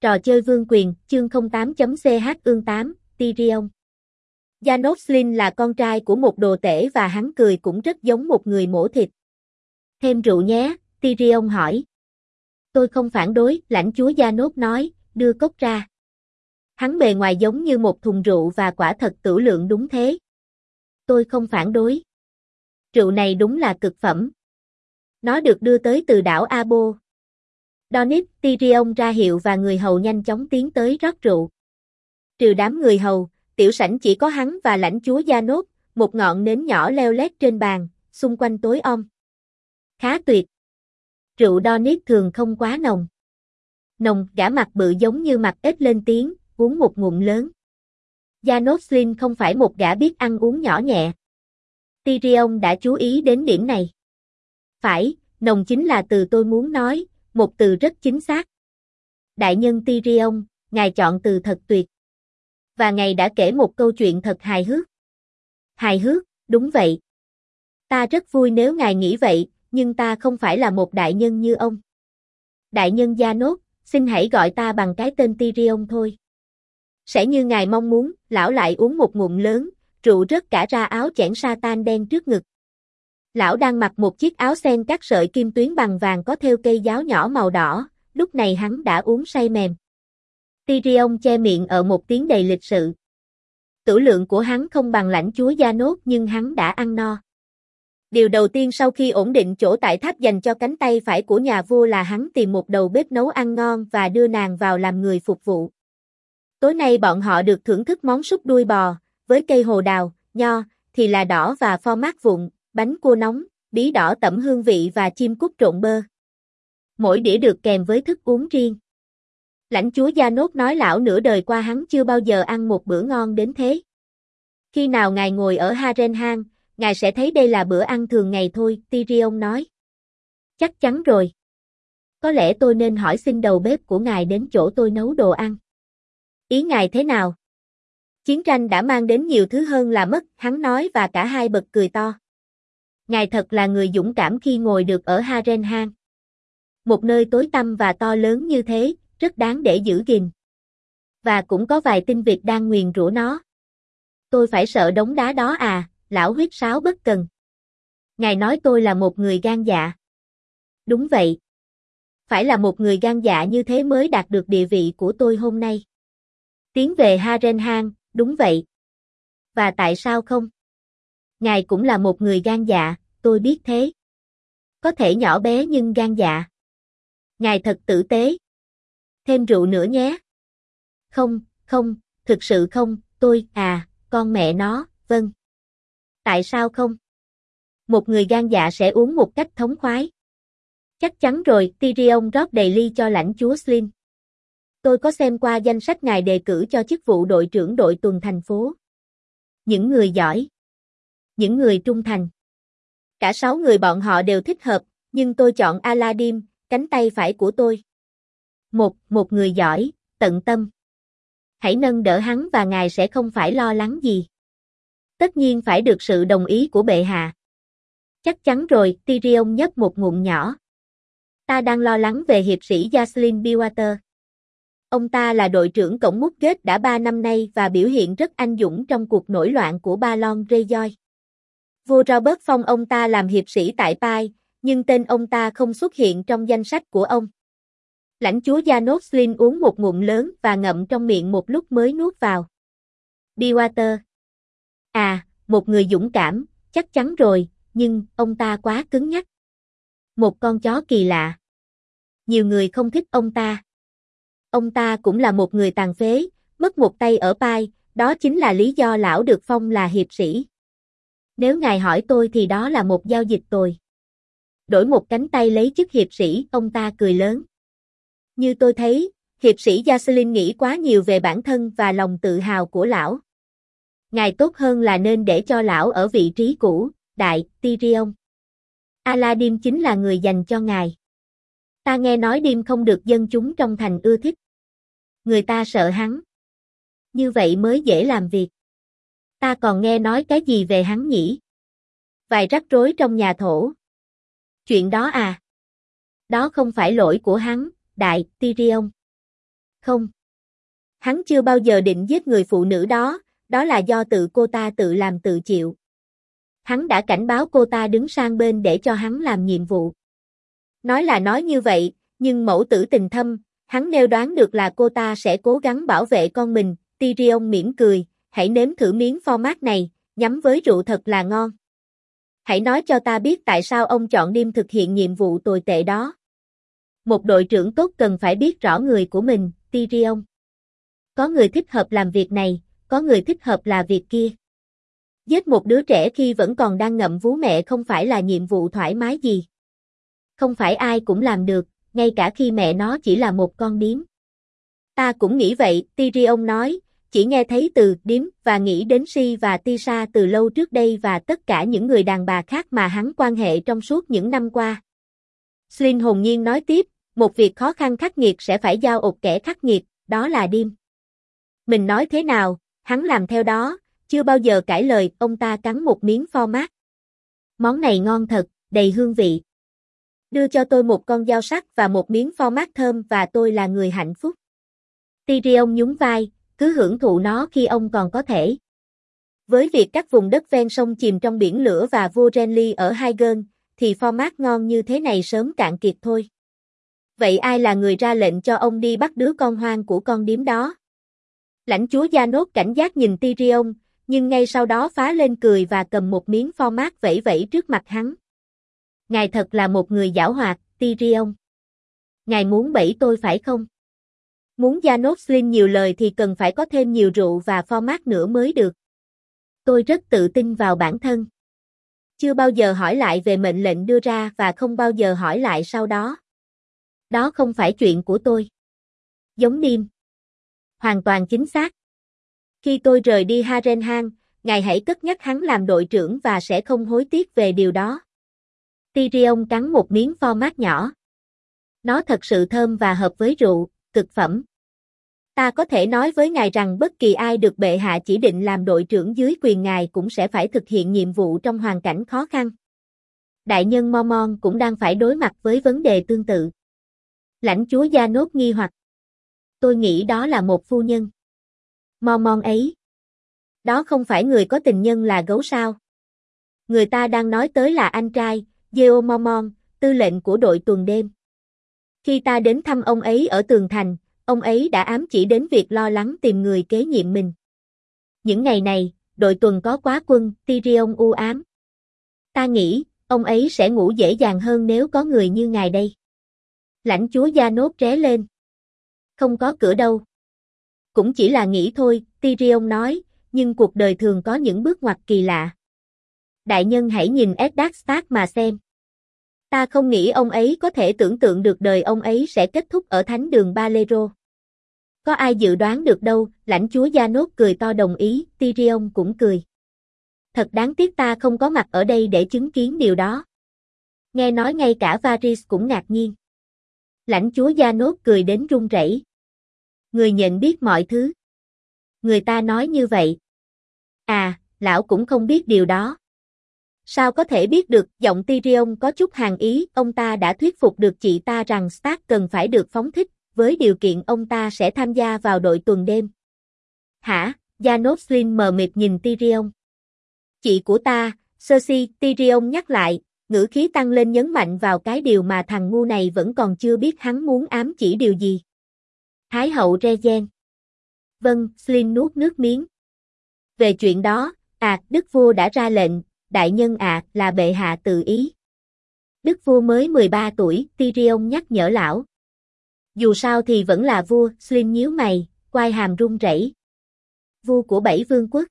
Trò chơi vương quyền, chương 08.ch ương 8, Tyrion. Janos Slynt là con trai của một đồ tể và hắn cười cũng rất giống một người mổ thịt. Thêm rượu nhé, Tyrion hỏi. Tôi không phản đối, lãnh chúa Janos nói, đưa cốc ra. Hắn bề ngoài giống như một thùng rượu và quả thật tửu lượng đúng thế. Tôi không phản đối. Rượu này đúng là cực phẩm. Nó được đưa tới từ đảo Abo. Donip, Tyrion ra hiệu và người hầu nhanh chóng tiến tới rót rượu. Trừ đám người hầu, tiểu sảnh chỉ có hắn và lãnh chúa Janos, một ngọn nến nhỏ leo lét trên bàn, xung quanh tối om. Khá tuyệt. Rượu Donip thường không quá nồng. Nồng, gã mặt bự giống như mặt ếch lên tiếng, uống một ngụm lớn. Janos Slynt không phải một gã biết ăn uống nhỏ nhẹ. Tyrion đã chú ý đến điểm này. Phải, nồng chính là từ tôi muốn nói, một từ rất chính xác. Đại nhân Tyrion, ngài chọn từ thật tuyệt. Và ngài đã kể một câu chuyện thật hài hước. Hài hước, đúng vậy. Ta rất vui nếu ngài nghĩ vậy, nhưng ta không phải là một đại nhân như ông. Đại nhân Janos, xin hãy gọi ta bằng cái tên Tyrion thôi. Sẽ như ngài mong muốn, lão lại uống một ngụm lớn, rượu rớt cả ra áo chẽn sa-tan đen trước ngực. Lão đang mặc một chiếc áo xen các sợi kim tuyến bằng vàng có thêu cây giáo nhỏ màu đỏ, lúc này hắn đã uống say mềm. Tyrion che miệng ở một tiếng đầy lịch sự. Tửu lượng của hắn không bằng lãnh chúa Janos nhưng hắn đã ăn no. Điều đầu tiên sau khi ổn định chỗ tại tháp dành cho cánh tay phải của nhà vua là hắn tìm một đầu bếp nấu ăn ngon và đưa nàng vào làm người phục vụ. Tối nay bọn họ được thưởng thức món súp đuôi bò, với cây hồ đào, nho, thì là đỏ và pho mát vụn, bánh cua nóng, bí đỏ tẩm hương vị và chim cút trộn bơ. Mỗi đĩa được kèm với thức uống riêng. Lãnh chúa Janos nói lão nửa đời qua hắn chưa bao giờ ăn một bữa ngon đến thế. Khi nào ngài ngồi ở Harrenhal, ngài sẽ thấy đây là bữa ăn thường ngày thôi, Tyrion nói. Chắc chắn rồi. Có lẽ tôi nên hỏi xin đầu bếp của ngài đến chỗ tôi nấu đồ ăn. Ý ngài thế nào? Chiến tranh đã mang đến nhiều thứ hơn là mất, hắn nói và cả hai bật cười to. Ngài thật là người dũng cảm khi ngồi được ở Harrenhal. Một nơi tối tăm và to lớn như thế, rất đáng để giữ gìn. Và cũng có vài tinh vịt đang nguyền rủa nó. Tôi phải sợ đống đá đó à, lão huyết sáo bất cần. Ngài nói tôi là một người gan dạ. Đúng vậy. Phải là một người gan dạ như thế mới đạt được địa vị của tôi hôm nay. Tiến về Harrenhal, đúng vậy. Và tại sao không? Ngài cũng là một người gan dạ, tôi biết thế. Có thể nhỏ bé nhưng gan dạ. Ngài thật tử tế. Thêm rượu nữa nhé. Không, không, thực sự không, con mẹ nó, vâng. Tại sao không? Một người gan dạ sẽ uống một cách thống khoái. Chắc chắn rồi, Tyrion rót đầy ly cho lãnh chúa Slynt. Tôi có xem qua danh sách ngài đề cử cho chức vụ đội trưởng đội tuần thành phố. Những người giỏi. Những người trung thành. Cả 6 người bọn họ đều thích hợp, nhưng tôi chọn Aladdin, cánh tay phải của tôi. Một người giỏi, tận tâm. Hãy nâng đỡ hắn và ngài sẽ không phải lo lắng gì. Tất nhiên phải được sự đồng ý của bệ hạ. Chắc chắn rồi, Tyrion nhấp một ngụm nhỏ. Ta đang lo lắng về hiệp sĩ Jacelyn Billwater. Ông ta là đội trưởng cổng Moorgate đã 3 năm nay và biểu hiện rất anh dũng trong cuộc nổi loạn của Balon Greyjoy. Vua Robert phong ông ta làm hiệp sĩ tại Pai, nhưng tên ông ta không xuất hiện trong danh sách của ông. Lãnh chúa Janos Slynt uống một ngụm lớn và ngậm trong miệng một lúc mới nuốt vào. Billwater. À, một người dũng cảm, chắc chắn rồi, nhưng ông ta quá cứng nhắc. Một con chó kỳ lạ. Nhiều người không thích ông ta. Ông ta cũng là một người tàn phế, mất một tay ở Pai, đó chính là lý do lão được phong là hiệp sĩ. Nếu ngài hỏi tôi thì đó là một giao dịch tồi. Đổi một cánh tay lấy chức hiệp sĩ, ông ta cười lớn. Như tôi thấy, hiệp sĩ Jacelyn nghĩ quá nhiều về bản thân và lòng tự hào của lão. Ngài tốt hơn là nên để cho lão ở vị trí cũ, đại Tyrion. Aladdin chính là người dành cho ngài. Ta nghe nói Dim không được dân chúng trong thành ưa thích. Người ta sợ hắn. Như vậy mới dễ làm việc. Ta còn nghe nói cái gì về hắn nhỉ? Vài rắc rối trong nhà thổ. Chuyện đó à? Đó không phải lỗi của hắn, đại Tyrion. Không. Hắn chưa bao giờ định giết người phụ nữ đó, đó là do tự cô ta tự làm tự chịu. Hắn đã cảnh báo cô ta đứng sang bên để cho hắn làm nhiệm vụ. Nói là nói như vậy, nhưng mẫu tử tình thâm, hắn nêu đoán được là cô ta sẽ cố gắng bảo vệ con mình. Tyrion mỉm cười, hãy nếm thử miếng format này, nhắm với rượu thật là ngon. Hãy nói cho ta biết tại sao ông chọn Dim thực hiện nhiệm vụ tồi tệ đó. Một đội trưởng tốt cần phải biết rõ người của mình, Tyrion. Có người thích hợp làm việc này, có người thích hợp là việc kia. Giết một đứa trẻ khi vẫn còn đang ngậm vú mẹ không phải là nhiệm vụ thoải mái gì. Không phải ai cũng làm được, ngay cả khi mẹ nó chỉ là một con điếm. Ta cũng nghĩ vậy, Tyrion nói, chỉ nghe thấy từ điếm và nghĩ đến Si và Tisha từ lâu trước đây và tất cả những người đàn bà khác mà hắn quan hệ trong suốt những năm qua. Slyn hồn nhiên nói tiếp, một việc khó khăn khắc nghiệt sẽ phải giao ột kẻ khắc nghiệt, đó là Dim. Mình nói thế nào, hắn làm theo đó, chưa bao giờ cãi lời, ông ta cắn một miếng format. Món này ngon thật, đầy hương vị. Đưa cho tôi một con dao sắc và một miếng format thơm và tôi là người hạnh phúc. Tyrion nhún vai, cứ hưởng thụ nó khi ông còn có thể. Với việc các vùng đất ven sông chìm trong biển lửa và vua Renly ở Highgarden, thì format ngon như thế này sớm cạn kiệt thôi. Vậy ai là người ra lệnh cho ông đi bắt đứa con hoang của con điếm đó? Lãnh chúa Janos cảnh giác nhìn Tyrion, nhưng ngay sau đó phá lên cười và cầm một miếng format vẫy vẫy trước mặt hắn. Ngài thật là một người giảo hoạt, Tyrion. Ngài muốn bẫy tôi phải không? Muốn Janos Slynt nhiều lời thì cần phải có thêm nhiều rượu và format nữa mới được. Tôi rất tự tin vào bản thân. Chưa bao giờ hỏi lại về mệnh lệnh đưa ra và không bao giờ hỏi lại sau đó. Đó không phải chuyện của tôi. Giống Dim. Hoàn toàn chính xác. Khi tôi rời đi Harrenhal, ngài hãy cất nhắc hắn làm đội trưởng và sẽ không hối tiếc về điều đó. Tyrion cắn một miếng format nhỏ. Nó thật sự thơm và hợp với rượu, cực phẩm. Ta có thể nói với ngài rằng bất kỳ ai được bệ hạ chỉ định làm đội trưởng dưới quyền ngài cũng sẽ phải thực hiện nhiệm vụ trong hoàn cảnh khó khăn. Đại nhân Mormont cũng đang phải đối mặt với vấn đề tương tự. Lãnh chúa Janos nghi hoặc. Tôi nghĩ đó là một phu nhân. Mormont ấy. Đó không phải người có tình nhân là gấu sao? Người ta đang nói tới là anh trai, Yeoh Mormont, tư lệnh của đội tuần đêm. Khi ta đến thăm ông ấy ở tường thành, ông ấy đã ám chỉ đến việc lo lắng tìm người kế nhiệm mình. Những ngày này, đội tuần có quá quân, Tyrion u ám. Ta nghĩ, ông ấy sẽ ngủ dễ dàng hơn nếu có người như ngài đây. Lãnh chúa Janos ré lên. Không có cửa đâu. Cũng chỉ là nghĩ thôi, Tyrion nói, nhưng cuộc đời thường có những bước ngoặt kỳ lạ. Đại nhân hãy nhìn Eddard Stark mà xem. Ta không nghĩ ông ấy có thể tưởng tượng được đời ông ấy sẽ kết thúc ở thánh đường Balero. Có ai dự đoán được đâu, lãnh chúa Janos cười to đồng ý, Tyrion cũng cười. Thật đáng tiếc ta không có mặt ở đây để chứng kiến điều đó. Nghe nói ngay cả Varys cũng ngạc nhiên. Lãnh chúa Janos cười đến run rẩy. Người nhận biết mọi thứ. Người ta nói như vậy. À, lão cũng không biết điều đó. Sao có thể biết được, giọng Tyrion có chút hàn ý, ông ta đã thuyết phục được chị ta rằng Stark cần phải được phóng thích, với điều kiện ông ta sẽ tham gia vào đội tuần đêm. Hả? Janos Slynt mờ mịt nhìn Tyrion. Chị của ta, Cersei, Tyrion nhắc lại, ngữ khí tăng lên nhấn mạnh vào cái điều mà thằng ngu này vẫn còn chưa biết hắn muốn ám chỉ điều gì. Thái hậu Regen. Vâng, Slynt nuốt nước miếng. Về chuyện đó, đức vua đã ra lệnh, đại nhân là bệ hạ tự ý. Đức vua mới 13 tuổi, Tyrion nhắc nhở lão. Dù sao thì vẫn là vua, Slynt nhíu mày, quai hàm run rẩy. Vua của 7 vương quốc.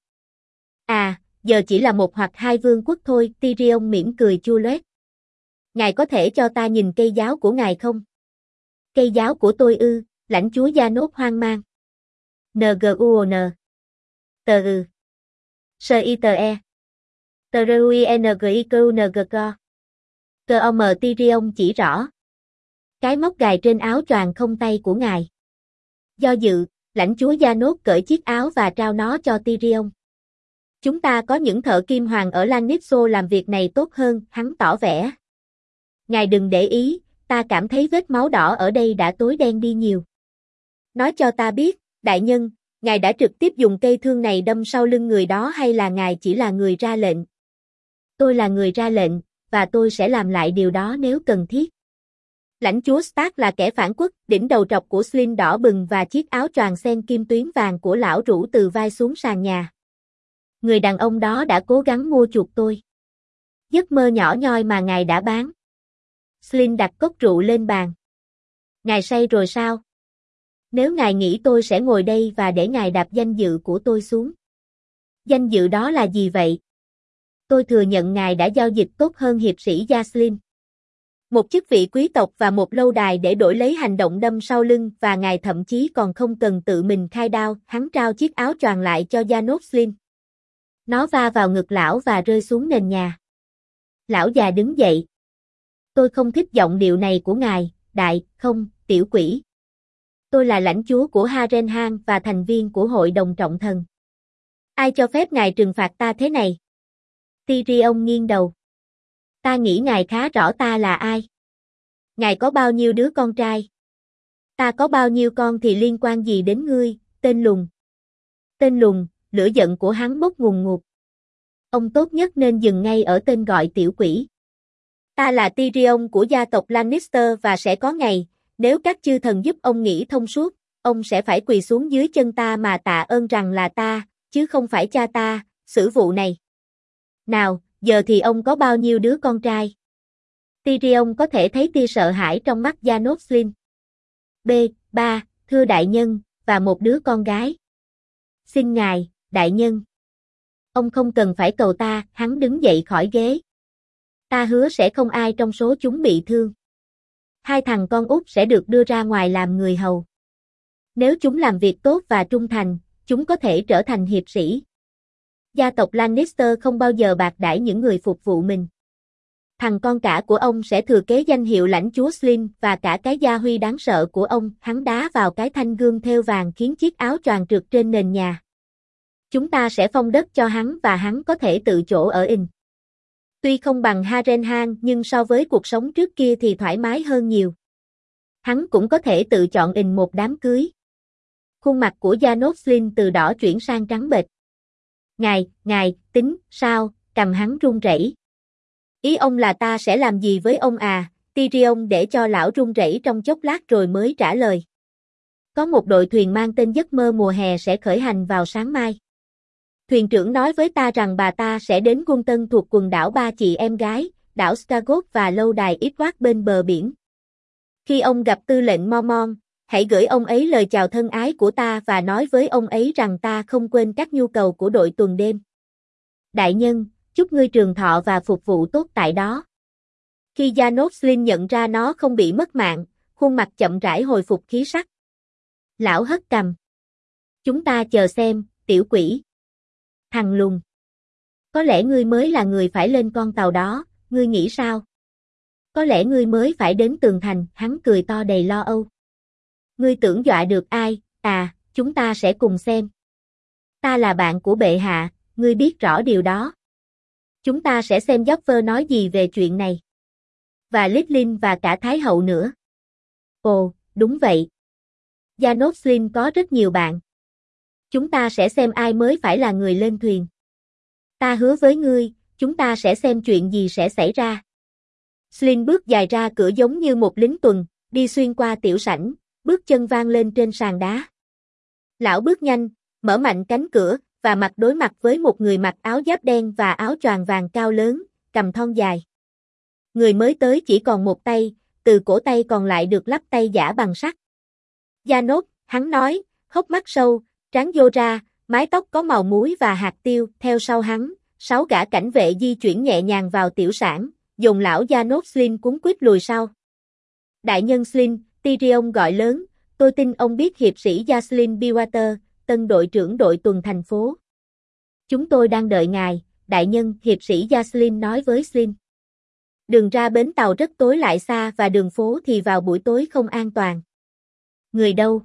Giờ chỉ là một hoặc 2 vương quốc thôi, Tyrion mỉm cười chua loét. Ngài có thể cho ta nhìn cây giáo của ngài không? Cây giáo của tôi ư, lãnh chúa Janos hoang mang. Nguon. Tờ ư. Sơ y tờ e. Tờ rui ngiko. Cơm Tyrion chỉ rõ. Cái móc gài trên áo choàng không tay của ngài. Do dự, lãnh chúa Janos cởi chiếc áo và trao nó cho Tyrion. Chúng ta có những thợ kim hoàng ở Lannister làm việc này tốt hơn, hắn tỏ vẻ. Ngài đừng để ý, ta cảm thấy vết máu đỏ ở đây đã tối đen đi nhiều. Nói cho ta biết, đại nhân, ngài đã trực tiếp dùng cây thương này đâm sau lưng người đó hay là ngài chỉ là người ra lệnh? Tôi là người ra lệnh, và tôi sẽ làm lại điều đó nếu cần thiết. Lãnh chúa Stark là kẻ phản quốc, đỉnh đầu trọc của Slynn đỏ bừng và chiếc áo choàng xen kim tuyến vàng của lão rũ từ vai xuống sàn nhà. Người đàn ông đó đã cố gắng mua chuộc tôi. Giấc mơ nhỏ nhoi mà ngài đã bán. Slynn đặt cốc rượu lên bàn. Ngài say rồi sao? Nếu ngài nghĩ tôi sẽ ngồi đây và để ngài đạp danh dự của tôi xuống. Danh dự đó là gì vậy? Tôi thừa nhận ngài đã giao dịch tốt hơn hiệp sĩ Jacelyn. Một chức vị quý tộc và một lâu đài để đổi lấy hành động đâm sau lưng và ngài thậm chí còn không cần tự mình khai đao. Hắn trao chiếc áo choàng lại cho Janos Slynn. Nó va vào ngực lão và rơi xuống nền nhà. Lão già đứng dậy. Tôi không thích giọng điệu này của ngài, không, tiểu quỷ. Tôi là lãnh chúa của Harrenhal và thành viên của hội đồng trọng thần. Ai cho phép ngài trừng phạt ta thế này? Tyrion nghiêng đầu. Ta nghĩ ngài khá rõ ta là ai. Ngài có bao nhiêu đứa con trai? Ta có bao nhiêu con thì liên quan gì đến ngươi, tên lùn? Tên lùn, lửa giận của hắn bốc ngùn ngụt. Ông tốt nhất nên dừng ngay ở tên gọi tiểu quỷ. Ta là Tyrion của gia tộc Lannister và sẽ có ngày, nếu các chư thần giúp ông nghĩ thông suốt, ông sẽ phải quỳ xuống dưới chân ta mà tạ ơn rằng là ta, chứ không phải cha ta, xử vụ này. Nào, giờ thì ông có bao nhiêu đứa con trai? Tyrion có thể thấy tia sợ hãi trong mắt Janos Slynn. Ba, thưa đại nhân, và một đứa con gái. Xin ngài, đại nhân. Ông không cần phải cầu ta, hắn đứng dậy khỏi ghế. Ta hứa sẽ không ai trong số chúng bị thương. 2 thằng con út sẽ được đưa ra ngoài làm người hầu. Nếu chúng làm việc tốt và trung thành, chúng có thể trở thành hiệp sĩ. Gia tộc Lannister không bao giờ bạc đãi những người phục vụ mình. Thằng con cả của ông sẽ thừa kế danh hiệu lãnh chúa Slynn và cả cái gia huy đáng sợ của ông. Hắn đá vào cái thanh gương thêu vàng khiến chiếc áo choàng trượt trên nền nhà. Chúng ta sẽ phong đất cho hắn và hắn có thể tự chỗ ở inn. Tuy không bằng Harrenhal nhưng so với cuộc sống trước kia thì thoải mái hơn nhiều. Hắn cũng có thể tự chọn inn một đám cưới. Khuôn mặt của Janos Slynn từ đỏ chuyển sang trắng bệch. Ngài, tính, sao, cầm hắn run rẩy. Ý ông là ta sẽ làm gì với ông à? Tyrion để cho lão run rẩy trong chốc lát rồi mới trả lời. Có một đội thuyền mang tên giấc mơ mùa hè sẽ khởi hành vào sáng mai. Thuyền trưởng nói với ta rằng bà ta sẽ đến Quân Tân thuộc quần đảo ba chị em gái, đảo Stargate và lâu đài Eastward bên bờ biển. Khi ông gặp tư lệnh Mormont, hãy gửi ông ấy lời chào thân ái của ta và nói với ông ấy rằng ta không quên các nhu cầu của đội tuần đêm. Đại nhân, chúc ngươi trường thọ và phục vụ tốt tại đó. Khi Janos Slynn nhận ra nó không bị mất mạng, khuôn mặt chậm rãi hồi phục khí sắc. Lão hất cằm. Chúng ta chờ xem, tiểu quỷ. Thằng lùn. Có lẽ ngươi mới là người phải lên con tàu đó, ngươi nghĩ sao? Có lẽ ngươi mới phải đến tường thành, hắn cười to đầy lo âu. Ngươi tưởng dọa được ai, chúng ta sẽ cùng xem. Ta là bạn của bệ hạ, ngươi biết rõ điều đó. Chúng ta sẽ xem Joffrey nói gì về chuyện này. Và Catelyn và cả Thái hậu nữa. Ồ, đúng vậy. Janos Slynn có rất nhiều bạn. Chúng ta sẽ xem ai mới phải là người lên thuyền. Ta hứa với ngươi, chúng ta sẽ xem chuyện gì sẽ xảy ra. Slynn bước dài ra cửa giống như một lính tuần, đi xuyên qua tiểu sảnh, bước chân vang lên trên sàn đá. Lão bước nhanh, mở mạnh cánh cửa, và mặt đối mặt với một người mặc áo giáp đen và áo choàng vàng cao lớn, cầm thon dài. Người mới tới chỉ còn một tay, từ cổ tay còn lại được lắp tay giả bằng sắt. Janos, hắn nói, hốc mắt sâu, trán nhô ra, mái tóc có màu muối và hạt tiêu, theo sau hắn, 6 gã cảnh vệ di chuyển nhẹ nhàng vào tiểu sảnh, dồn lão Janos Slynn cuống quýt lùi sau. Đại nhân Slynn, Tyrion gọi lớn, tôi tin ông biết hiệp sĩ Jacelyn Bywater, tân đội trưởng đội tuần thành phố. Chúng tôi đang đợi ngài, đại nhân, hiệp sĩ Jacelyn nói với Slynn. Đường ra bến tàu rất tối lại xa và đường phố thì vào buổi tối không an toàn. Người đâu?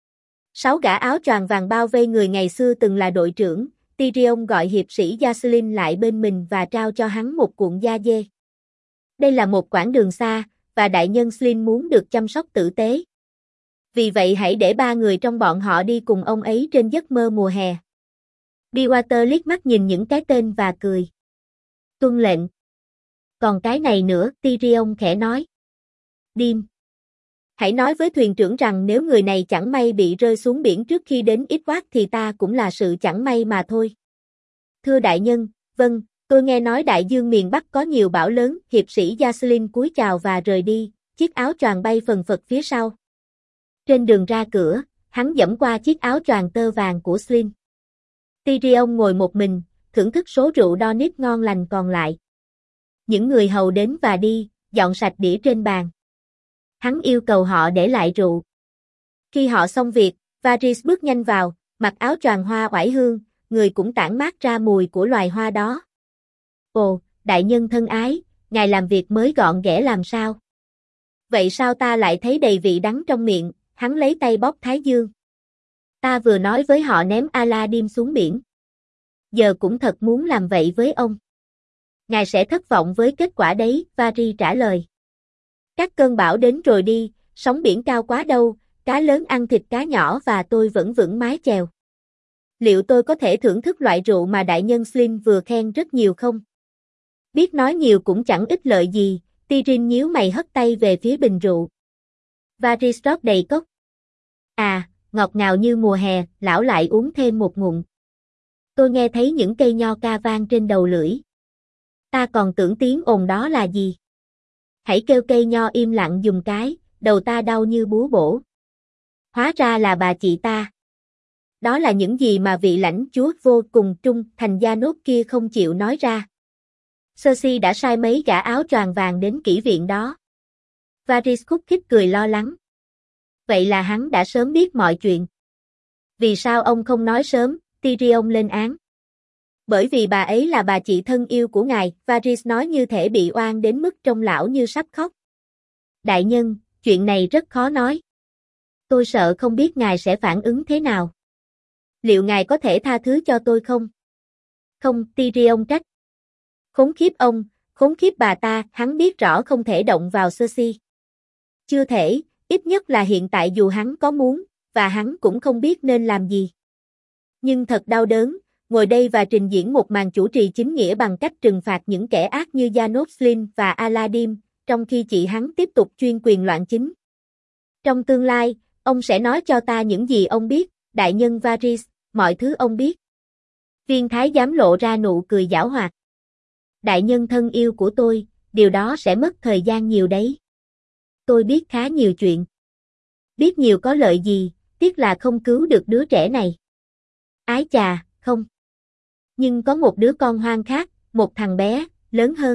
6 gã áo choàng vàng bao vây người ngày xưa từng là đội trưởng, Tyrion gọi hiệp sĩ Jacelyn lại bên mình và trao cho hắn một cuộn da dê. Đây là một quãng đường xa, và đại nhân Slynn muốn được chăm sóc tử tế. Vì vậy hãy để 3 người trong bọn họ đi cùng ông ấy trên giấc mơ mùa hè. Bywater liếc mắt nhìn những cái tên và cười. Tuân lệnh. Còn cái này nữa, Tyrion khẽ nói. Dim. Hãy nói với thuyền trưởng rằng nếu người này chẳng may bị rơi xuống biển trước khi đến Eastward thì ta cũng là sự chẳng may mà thôi. Thưa đại nhân, vâng, tôi nghe nói đại dương miền Bắc có nhiều bão lớn, hiệp sĩ Jacelyn cúi chào và rời đi, chiếc áo choàng bay phần phật phía sau. Trên đường ra cửa, hắn dẫm qua chiếc áo choàng tơ vàng của Slyn. Tyrion ngồi một mình, thưởng thức số rượu Dornish ngon lành còn lại. Những người hầu đến và đi, dọn sạch đĩa trên bàn. Hắn yêu cầu họ để lại rượu. Khi họ xong việc, Varys bước nhanh vào, mặc áo choàng hoa oải hương, người cũng tản mát ra mùi của loài hoa đó. Ồ, đại nhân thân ái, ngài làm việc mới gọn ghẽ làm sao? Vậy sao ta lại thấy đầy vị đắng trong miệng? Hắn lấy tay bóp thái dương. Ta vừa nói với họ ném Aladdin xuống biển. Giờ cũng thật muốn làm vậy với ông. Ngài sẽ thất vọng với kết quả đấy, Varys trả lời. Các cơn bão đến rồi đi, sóng biển cao quá đâu, cá lớn ăn thịt cá nhỏ và tôi vẫn vững mái chèo. Liệu tôi có thể thưởng thức loại rượu mà đại nhân Slyn vừa khen rất nhiều không? Biết nói nhiều cũng chẳng ích lợi gì, Tyrion nhíu mày hất tay về phía bình rượu. Varys rót đầy cốc. À, ngọt ngào như mùa hè, lão lại uống thêm một ngụm. Tôi nghe thấy những cây nho ca vang trên đầu lưỡi. Ta còn tưởng tiếng ồn đó là gì? Hãy kêu cây nho im lặng giùm cái, đầu ta đau như búa bổ. Hóa ra là bà chị ta. Đó là những gì mà vị lãnh chúa vô cùng trung thành Janos kia không chịu nói ra. Cersei đã sai mấy gã áo choàng vàng đến kỹ viện đó. Varys khúc khích cười lo lắng. Vậy là hắn đã sớm biết mọi chuyện. Vì sao ông không nói sớm? Tyrion lên án. Bởi vì bà ấy là bà chị thân yêu của ngài, Varys nói như thể bị oan đến mức trông lão như sắp khóc. Đại nhân, chuyện này rất khó nói. Tôi sợ không biết ngài sẽ phản ứng thế nào. Liệu ngài có thể tha thứ cho tôi không? Không, Tyrion trách. Khốn khiếp ông, khốn khiếp bà ta, hắn biết rõ không thể động vào Cersei. Chưa thể, ít nhất là hiện tại dù hắn có muốn, và hắn cũng không biết nên làm gì. Nhưng thật đau đớn, ngồi đây và trình diễn một màn chủ trì chính nghĩa bằng cách trừng phạt những kẻ ác như Janos Slyn và Aladdin, trong khi chị hắn tiếp tục chuyên quyền loạn chính. Trong tương lai, ông sẽ nói cho ta những gì ông biết, đại nhân Varys, mọi thứ ông biết. Viên thái giám lộ ra nụ cười giảo hoạt. Đại nhân thân yêu của tôi, điều đó sẽ mất thời gian nhiều đấy. Tôi biết khá nhiều chuyện. Biết nhiều có lợi gì, tiếc là không cứu được đứa trẻ này. Ái chà, không. Nhưng có một đứa con hoang khác, một thằng bé, lớn hơn.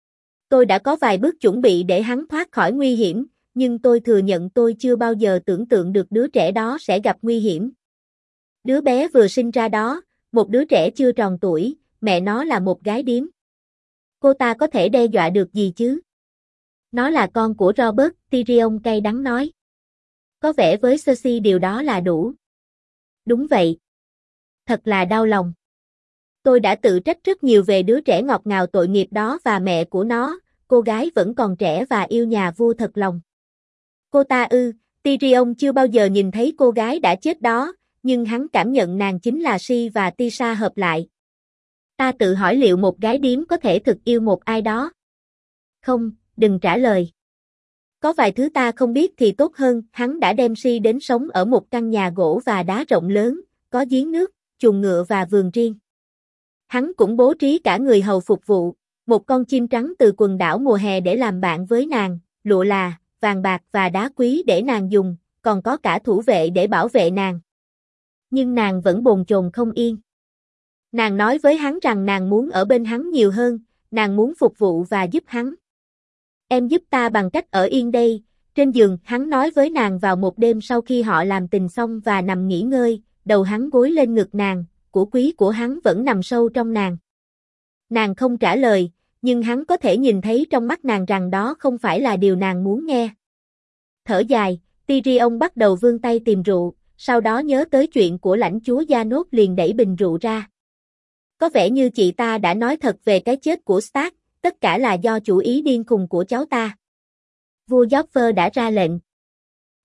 Tôi đã có vài bước chuẩn bị để hắn thoát khỏi nguy hiểm, nhưng tôi thừa nhận tôi chưa bao giờ tưởng tượng được đứa trẻ đó sẽ gặp nguy hiểm. Đứa bé vừa sinh ra đó, một đứa trẻ chưa tròn tuổi, mẹ nó là một gái điếm. Cô ta có thể đe dọa được gì chứ? Nó là con của Robert, Tyrion cay đắng nói. Có vẻ với Cersei điều đó là đủ. Đúng vậy. Thật là đau lòng. Tôi đã tự trách rất nhiều về đứa trẻ ngọt ngào tội nghiệp đó và mẹ của nó, cô gái vẫn còn trẻ và yêu nhà vua thật lòng. Cô ta Tyrion chưa bao giờ nhìn thấy cô gái đã chết đó, nhưng hắn cảm nhận nàng chính là Si và Tisha hợp lại. Ta tự hỏi liệu một gái điếm có thể thực yêu một ai đó. Không, đừng trả lời. Có vài thứ ta không biết thì tốt hơn, hắn đã đem Si đến sống ở một căn nhà gỗ và đá rộng lớn, có giếng nước, chuồng ngựa và vườn riêng. Hắn cũng bố trí cả người hầu phục vụ, một con chim trắng từ quần đảo mùa hè để làm bạn với nàng, lụa là, vàng bạc và đá quý để nàng dùng, còn có cả thủ vệ để bảo vệ nàng. Nhưng nàng vẫn bồn chồn không yên. Nàng nói với hắn rằng nàng muốn ở bên hắn nhiều hơn, nàng muốn phục vụ và giúp hắn. Em giúp ta bằng cách ở yên đây, trên giường, hắn nói với nàng vào một đêm sau khi họ làm tình xong và nằm nghỉ ngơi, đầu hắn gối lên ngực nàng, của quý của hắn vẫn nằm sâu trong nàng. Nàng không trả lời, nhưng hắn có thể nhìn thấy trong mắt nàng rằng đó không phải là điều nàng muốn nghe. Thở dài, Tyrion bắt đầu vươn tay tìm rượu, sau đó nhớ tới chuyện của lãnh chúa Janos liền đẩy bình rượu ra. Có vẻ như chị ta đã nói thật về cái chết của Stark, tất cả là do chủ ý điên khùng của cháu ta. Vua Joffrey đã ra lệnh.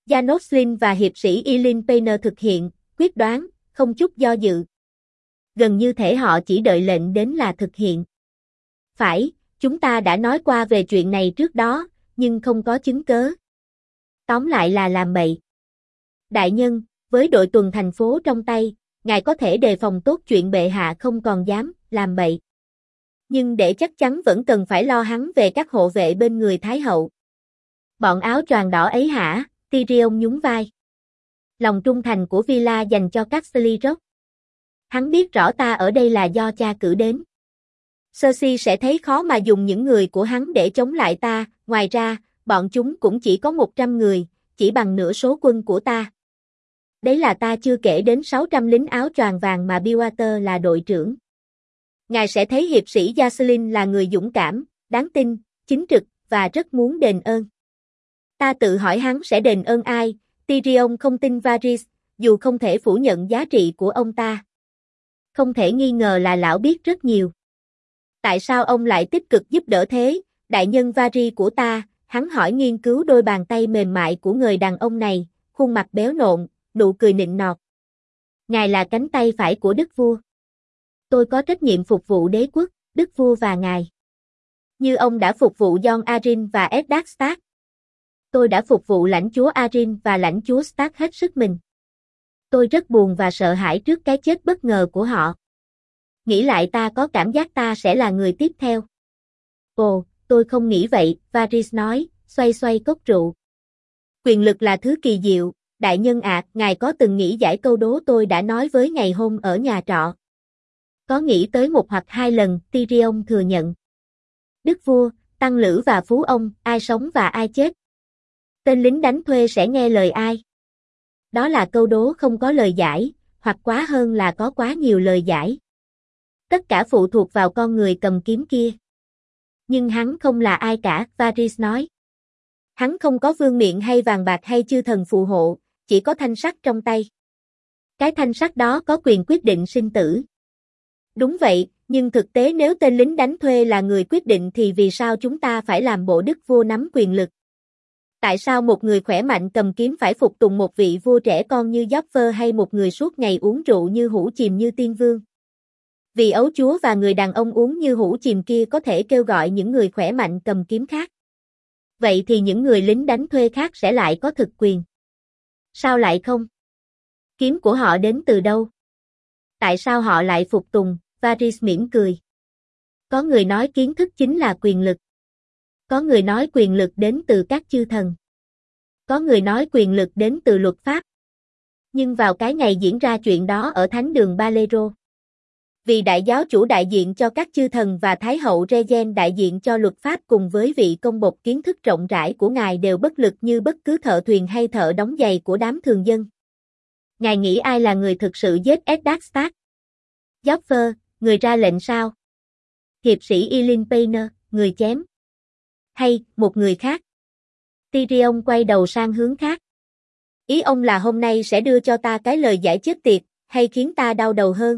Janos Slin và hiệp sĩ Eileen Payner thực hiện, quyết đoán, không chút do dự. Gần như thể họ chỉ đợi lệnh đến là thực hiện. Phải, chúng ta đã nói qua về chuyện này trước đó, nhưng không có chứng cớ. Tóm lại là làm bậy. Đại nhân, với đội tuần thành phố trong tay, ngài có thể đề phòng tốt chuyện bệ hạ không còn dám làm bậy. Nhưng để chắc chắn vẫn cần phải lo hắn về các hộ vệ bên người Thái hậu. Bọn áo choàng đỏ ấy hả? Tyrion nhún vai. Lòng trung thành của Villa dành cho Casterly Rock. Hắn biết rõ ta ở đây là do cha cử đến. Cersei sẽ thấy khó mà dùng những người của hắn để chống lại ta, ngoài ra, bọn chúng cũng chỉ có 100 người, chỉ bằng nửa số quân của ta. Đấy là ta chưa kể đến 600 lính áo choàng vàng mà Bywater là đội trưởng. Ngài sẽ thấy hiệp sĩ Jacelyn là người dũng cảm, đáng tin, chính trực, và rất muốn đền ơn. Ta tự hỏi hắn sẽ đền ơn ai, Tyrion không tin Varys, dù không thể phủ nhận giá trị của ông ta. Không thể nghi ngờ là lão biết rất nhiều. Tại sao ông lại tích cực giúp đỡ thế, đại nhân Varys của ta, hắn hỏi nghiên cứu đôi bàn tay mềm mại của người đàn ông này, khuôn mặt béo nộn, nụ cười nịnh nọt. Ngài là cánh tay phải của đức vua. Tôi có trách nhiệm phục vụ đế quốc, đức vua và ngài. Như ông đã phục vụ Jon Arryn và Eddard Stark. Tôi đã phục vụ lãnh chúa Arryn và lãnh chúa Stark hết sức mình. Tôi rất buồn và sợ hãi trước cái chết bất ngờ của họ. Nghĩ lại ta có cảm giác ta sẽ là người tiếp theo. Ồ, tôi không nghĩ vậy, Varys nói, xoay xoay cốc rượu. Quyền lực là thứ kỳ diệu, đại nhân ạ, ngài có từng nghĩ giải câu đố tôi đã nói với ngày hôm ở nhà trọ? Có nghĩ tới một hoặc hai lần, Tyrion thừa nhận. Đức vua, tăng lữ và phú ông, ai sống và ai chết? Tên lính đánh thuê sẽ nghe lời ai? Đó là câu đố không có lời giải, hoặc quá hơn là có quá nhiều lời giải. Tất cả phụ thuộc vào con người cầm kiếm kia. Nhưng hắn không là ai cả, Varys nói. Hắn không có vương miện hay vàng bạc hay chư thần phù hộ, chỉ có thanh sắt trong tay. Cái thanh sắt đó có quyền quyết định sinh tử. Đúng vậy, nhưng thực tế nếu tên lính đánh thuê là người quyết định thì vì sao chúng ta phải làm bộ đức vua nắm quyền lực? Tại sao một người khỏe mạnh cầm kiếm phải phục tùng một vị vua trẻ con như Joffrey hay một người suốt ngày uống rượu như hũ chìm như tiên vương? Vì ấu chúa và người đàn ông uống như hũ chìm kia có thể kêu gọi những người khỏe mạnh cầm kiếm khác. Vậy thì những người lính đánh thuê khác sẽ lại có thực quyền. Sao lại không? Kiếm của họ đến từ đâu? Tại sao họ lại phục tùng? Varys mỉm cười. Có người nói kiến thức chính là quyền lực. Có người nói quyền lực đến từ các chư thần. Có người nói quyền lực đến từ luật pháp. Nhưng vào cái ngày diễn ra chuyện đó ở thánh đường Balero. Vì đại giáo chủ đại diện cho các chư thần và Thái hậu Regen đại diện cho luật pháp cùng với vị công bộc kiến thức rộng rãi của ngài đều bất lực như bất cứ thợ thuyền hay thợ đóng giày của đám thường dân. Ngài nghĩ ai là người thực sự giết Eddard Stark? Joffrey, người ra lệnh sao? Hiệp sĩ Eileen Payner, người chém? Hay, một người khác? Tyrion quay đầu sang hướng khác. Ý ông là hôm nay sẽ đưa cho ta cái lời giải chết tiệt, hay khiến ta đau đầu hơn?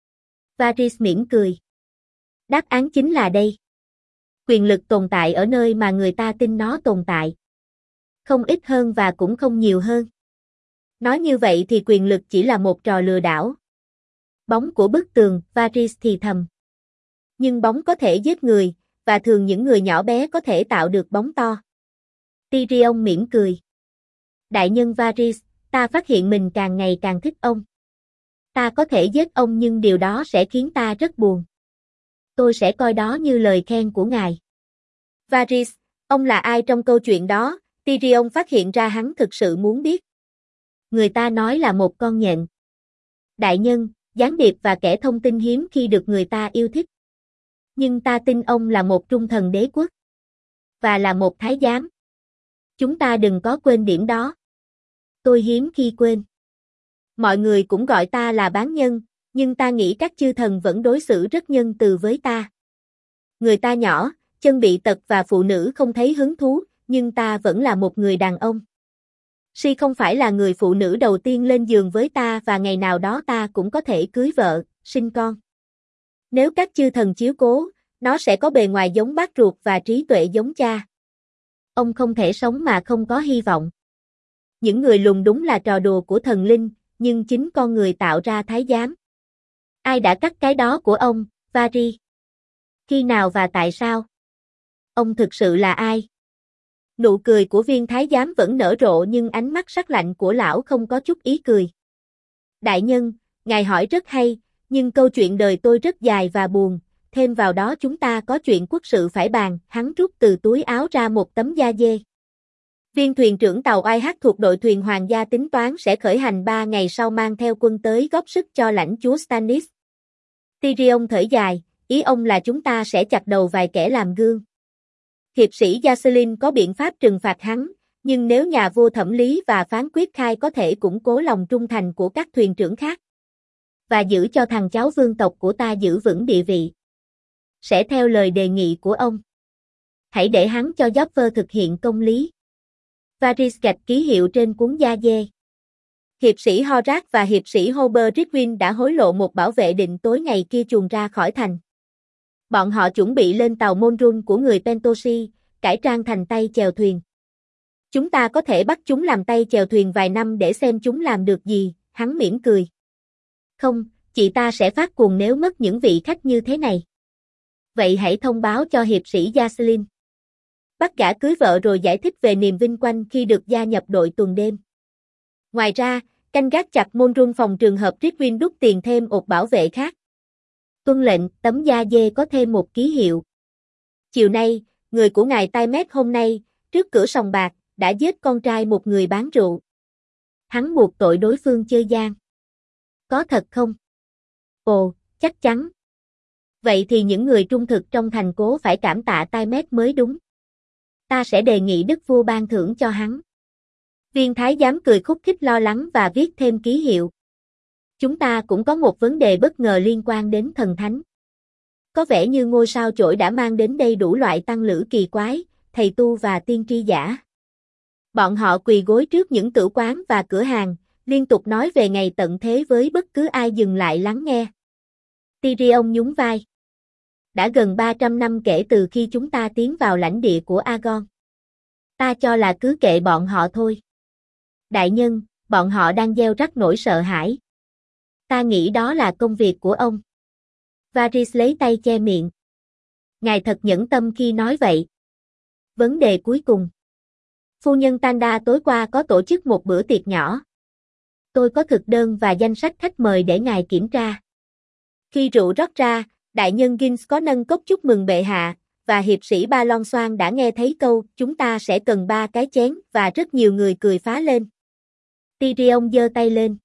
Varys mỉm cười. Đáp án chính là đây. Quyền lực tồn tại ở nơi mà người ta tin nó tồn tại. Không ít hơn và cũng không nhiều hơn. Nói như vậy thì quyền lực chỉ là một trò lừa đảo. Bóng của bức tường, Varys thì thầm. Nhưng bóng có thể giết người, và thường những người nhỏ bé có thể tạo được bóng to. Tyrion mỉm cười. Đại nhân Varys, ta phát hiện mình càng ngày càng thích ông. Ta có thể giết ông nhưng điều đó sẽ khiến ta rất buồn. Tôi sẽ coi đó như lời khen của ngài. Varys, ông là ai trong câu chuyện đó? Tyrion phát hiện ra hắn thực sự muốn biết. Người ta nói là một con nhện. Đại nhân, gián điệp và kẻ thông tin hiếm khi được người ta yêu thích. Nhưng ta tin ông là một trung thần đế quốc. Và là một thái giám. Chúng ta đừng có quên điểm đó. Tôi hiếm khi quên. Mọi người cũng gọi ta là bán nhân, nhưng ta nghĩ các chư thần vẫn đối xử rất nhân từ với ta. Người ta nhỏ, chân bị tật và phụ nữ không thấy hứng thú, nhưng ta vẫn là một người đàn ông. Si không phải là người phụ nữ đầu tiên lên giường với ta và ngày nào đó ta cũng có thể cưới vợ, sinh con. Nếu các chư thần chiếu cố, nó sẽ có bề ngoài giống bác ruột và trí tuệ giống cha. Ông không thể sống mà không có hy vọng. những người lùn đúng là trò đùa của thần linh, nhưng chính con người tạo ra thái giám. Ai đã cắt cái đó của ông, Vari? Khi nào và tại sao? Ông thực sự là ai? Nụ cười của viên thái giám vẫn nở rộ nhưng ánh mắt sắc lạnh của lão không có chút ý cười. Đại nhân, ngài hỏi rất hay, nhưng câu chuyện đời tôi rất dài và buồn, thêm vào đó chúng ta có chuyện quốc sự phải bàn. Hắn rút từ túi áo ra một tấm da dê. Viên thuyền trưởng tàu IH thuộc đội thuyền hoàng gia tính toán sẽ khởi hành 3 ngày sau mang theo quân tới góp sức cho lãnh chúa Stannis. Tyrion thở dài, ý ông là chúng ta sẽ chặt đầu vài kẻ làm gương. Hiệp sĩ Jacelyn có biện pháp trừng phạt hắn, nhưng nếu nhà vua thẩm lý và phán quyết khai có thể củng cố lòng trung thành của các thuyền trưởng khác và giữ cho thằng cháu vương tộc của ta giữ vững địa vị. Sẽ theo lời đề nghị của ông. Hãy để hắn cho Joffrey thực hiện công lý. Varys gạch ký hiệu trên cuốn da dê. Hiệp sĩ Horak và hiệp sĩ Hober Ridwin đã hối lộ một bảo vệ định tối ngày kia chuồn ra khỏi thành. Bọn họ chuẩn bị lên tàu Monrun của người Pentosi, cải trang thành tay chèo thuyền. Chúng ta có thể bắt chúng làm tay chèo thuyền vài năm để xem chúng làm được gì, hắn mỉm cười. Không, chị ta sẽ phát cuồng nếu mất những vị khách như thế này. Vậy hãy thông báo cho hiệp sĩ Jacelyn. Bắt gã cưới vợ rồi giải thích về niềm vinh quang khi được gia nhập đội tuần đêm. Ngoài ra, canh gác chặt Monrun phòng trường hợp Ridwin đút tiền thêm một bảo vệ khác. Tuân lệnh, tấm da dê có thêm một ký hiệu. Chiều nay, người của ngài Tymet hôm nay, trước cửa sòng bạc, đã giết con trai một người bán rượu. Hắn buộc tội đối phương chơi gian. Có thật không? Ồ, chắc chắn. Vậy thì những người trung thực trong thành cố phải cảm tạ Tymet mới đúng. Ta sẽ đề nghị đức vua ban thưởng cho hắn. Viên thái giám cười khúc khích lo lắng và viết thêm ký hiệu. Chúng ta cũng có một vấn đề bất ngờ liên quan đến thần thánh. Có vẻ như ngôi sao chổi đã mang đến đây đủ loại tăng lữ kỳ quái, thầy tu và tiên tri giả. Bọn họ quỳ gối trước những tử quán và cửa hàng, liên tục nói về ngày tận thế với bất cứ ai dừng lại lắng nghe. Tyrion nhún vai. Đã gần 300 năm kể từ khi chúng ta tiến vào lãnh địa của Aegon. Ta cho là cứ kệ bọn họ thôi. Đại nhân, bọn họ đang gieo rắc nỗi sợ hãi. Ta nghĩ đó là công việc của ông. Varys lấy tay che miệng. Ngài thật nhẫn tâm khi nói vậy. Vấn đề cuối cùng. Phu nhân Tanda tối qua có tổ chức một bữa tiệc nhỏ. Tôi có thực đơn và danh sách khách mời để ngài kiểm tra. Khi rượu rót ra, đại nhân Gins có nâng cốc chúc mừng bệ hạ, và hiệp sĩ Ba Lon Xoan đã nghe thấy câu chúng ta sẽ cần 3 cái chén và rất nhiều người cười phá lên. Tyrion giơ tay lên.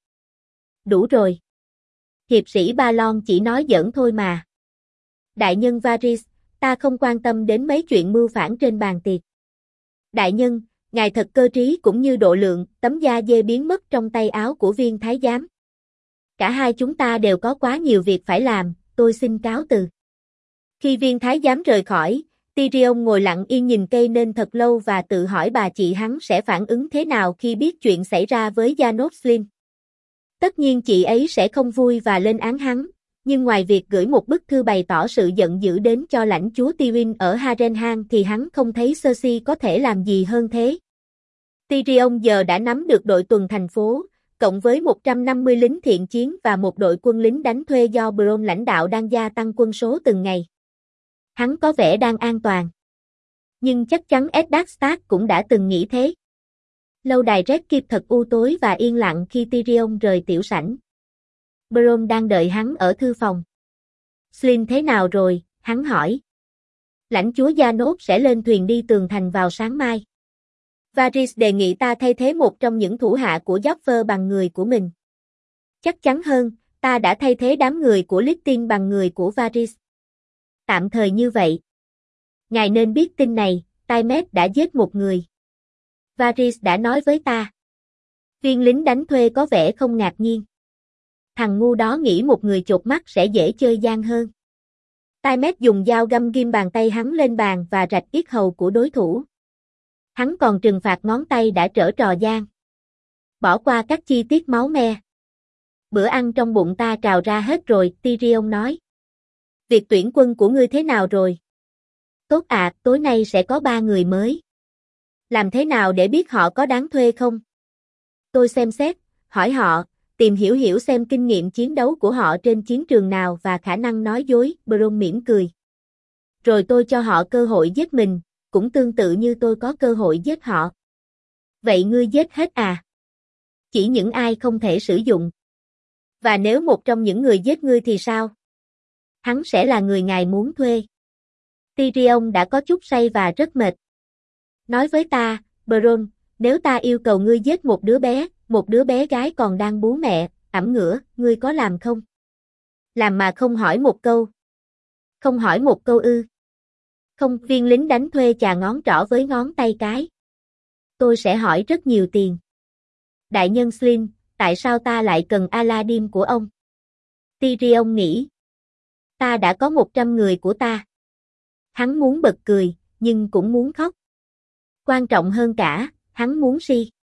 Đủ rồi. Hiệp sĩ Ba Lon chỉ nói giỡn thôi mà. Đại nhân Varys, ta không quan tâm đến mấy chuyện mưu phản trên bàn tiệc. Đại nhân, ngài thật cơ trí cũng như độ lượng, tấm da dê biến mất trong tay áo của viên thái giám. Cả hai chúng ta đều có quá nhiều việc phải làm, tôi xin cáo từ. Khi viên thái giám rời khỏi, Tyrion ngồi lặng yên nhìn cây nên thật lâu và tự hỏi bà chị hắn sẽ phản ứng thế nào khi biết chuyện xảy ra với Janos Slynt. Tất nhiên chị ấy sẽ không vui và lên án hắn, nhưng ngoài việc gửi một bức thư bày tỏ sự giận dữ đến cho lãnh chúa Tywin ở Harrenhal thì hắn không thấy Cersei có thể làm gì hơn thế. Tyrion giờ đã nắm được đội tuần thành phố, cộng với 150 lính thiện chiến và một đội quân lính đánh thuê do Bronn lãnh đạo đang gia tăng quân số từng ngày. Hắn có vẻ đang an toàn. Nhưng chắc chắn Eddard Stark cũng đã từng nghĩ thế. Lâu đài Red Keep thật u tối và yên lặng khi Tyrion rời tiểu sảnh. Bronn đang đợi hắn ở thư phòng. Slynt thế nào rồi? Hắn hỏi. Lãnh chúa Janos sẽ lên thuyền đi tường thành vào sáng mai. Varys đề nghị ta thay thế một trong những thủ hạ của Joffrey bằng người của mình. Chắc chắn hơn, ta đã thay thế đám người của Littin bằng người của Varys. Tạm thời như vậy. Ngài nên biết tin này, Tymet đã giết một người. Varys đã nói với ta. Viên lính đánh thuê có vẻ không ngạc nhiên. Thằng ngu đó nghĩ một người chột mắt sẽ dễ chơi gian hơn. Tymet dùng dao găm ghim bàn tay hắn lên bàn và rạch yết hầu của đối thủ. Hắn còn trừng phạt ngón tay đã trở trò gian. Bỏ qua các chi tiết máu me. Bữa ăn trong bụng ta trào ra hết rồi, Tyrion nói. Việc tuyển quân của ngươi thế nào rồi? Tốt ạ, tối nay sẽ có 3 người mới. Làm thế nào để biết họ có đáng thuê không? Tôi xem xét, hỏi họ, tìm hiểu hiểu xem kinh nghiệm chiến đấu của họ trên chiến trường nào và khả năng nói dối, Bron mỉm cười. Rồi tôi cho họ cơ hội giết mình, cũng tương tự như tôi có cơ hội giết họ. Vậy ngươi giết hết à? Chỉ những ai không thể sử dụng. Và nếu một trong những người giết ngươi thì sao? Hắn sẽ là người ngài muốn thuê. Tyrion đã có chút say và rất mệt. Nói với ta, Bron, nếu ta yêu cầu ngươi giết một đứa bé gái còn đang bú mẹ, ẵm ngửa, ngươi có làm không? Làm mà không hỏi một câu. Không hỏi một câu ư? Không, viên lính đánh thuê chà ngón trỏ với ngón tay cái. Tôi sẽ hỏi rất nhiều tiền. Đại nhân Slim, tại sao ta lại cần Aladdin của ông? Tyrion nghĩ. Ta đã có 100 người của ta. Hắn muốn bật cười, nhưng cũng muốn khóc. Quan trọng hơn cả, hắn muốn si.